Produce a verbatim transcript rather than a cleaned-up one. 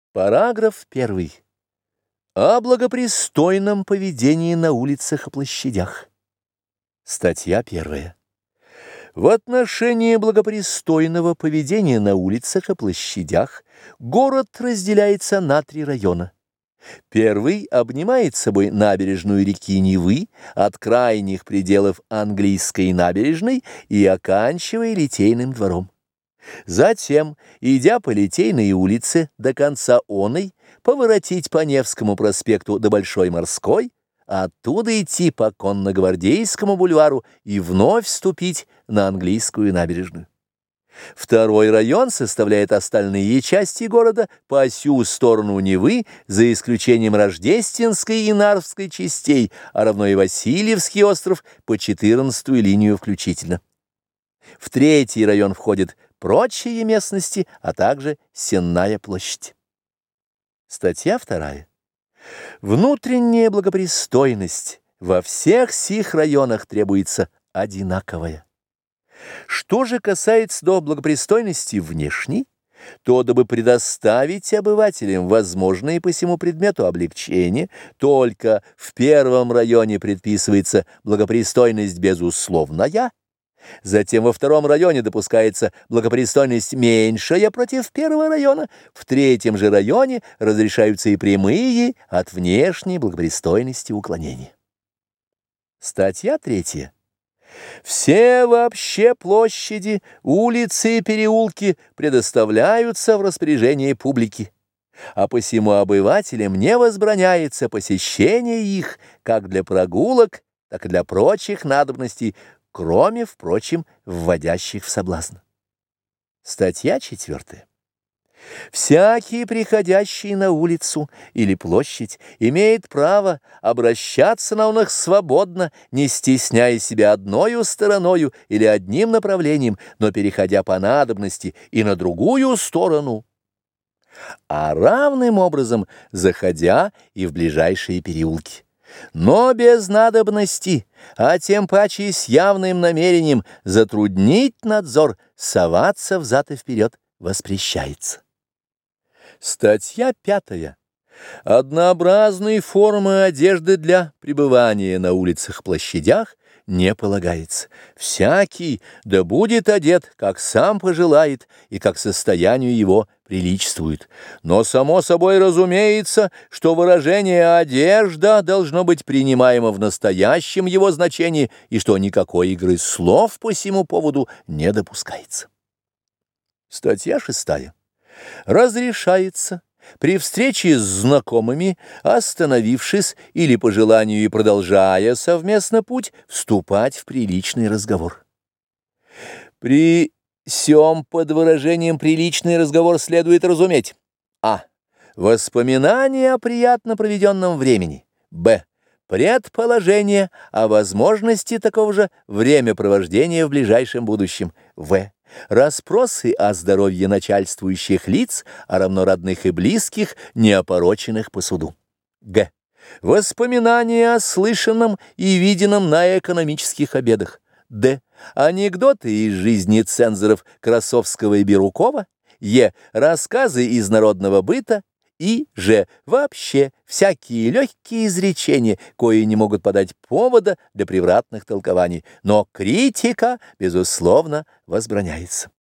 Параграф первый. О благопристойном поведении на улицах и площадях. Статья первая. В отношении благопристойного поведения на улицах и площадях город разделяется на три района. Первый обнимает собой набережную реки Невы от крайних пределов Английской набережной и оканчивая Литейным двором. Затем, идя по Литейной улице до конца оной, поворотить по Невскому проспекту до Большой Морской, а оттуда идти по Конногвардейскому бульвару и вновь вступить на Английскую набережную. Второй район составляет остальные части города по сю сторону Невы, за исключением Рождественской и Нарвской частей, а равно и Васильевский остров по четырнадцатую линию включительно. В третий район входят прочие местности, а также Сенная площадь. Статья вторая. Внутренняя благопристойность во всех сих районах требуется одинаковая. Что же касается до благопристойности внешней, то, дабы предоставить обывателям возможные по сему предмету облегчения, только в первом районе предписывается благопристойность безусловная, затем во втором районе допускается благопристойность меньшая против первого района, в третьем же районе разрешаются и прямые от внешней благопристойности уклонения. Статья третья. Все вообще площади, улицы и переулки предоставляются в распоряжение публики, а посему обывателям не возбраняется посещение их как для прогулок, так и для прочих надобностей, кроме, впрочем, вводящих в соблазн. Статья четвертая. Всякий, приходящий на улицу или площадь, имеет право обращаться на них свободно, не стесняя себя одною стороною или одним направлением, но переходя по надобности и на другую сторону, а равным образом заходя и в ближайшие переулки. Но без надобности, а тем паче с явным намерением затруднить надзор, соваться взад и вперед воспрещается. Статья пятая. Однообразной формы одежды для пребывания на улицах-площадях не полагается. Всякий да будет одет, как сам пожелает и как состоянию его приличествует. Но само собой разумеется, что выражение «одежда» должно быть принимаемо в настоящем его значении и что никакой игры слов по сему поводу не допускается. Статья шестая. Разрешается при встрече с знакомыми, остановившись или по желанию и продолжая совместно путь, вступать в приличный разговор. При сём под выражением «приличный разговор» следует разуметь: а. Воспоминания о приятно проведенном времени. Б. Предположение о возможности такого же времяпровождения в ближайшем будущем. В. Расспросы о здоровье начальствующих лиц, а равно родных и близких, не опороченных по суду. Г. Воспоминания о слышанном и виденном на экономических обедах. Д. Анекдоты из жизни цензоров Красовского и Бирюкова. Е. Рассказы из народного быта. И же вообще всякие легкие изречения, кои не могут подать повода для превратных толкований, но критика, безусловно, возбраняется.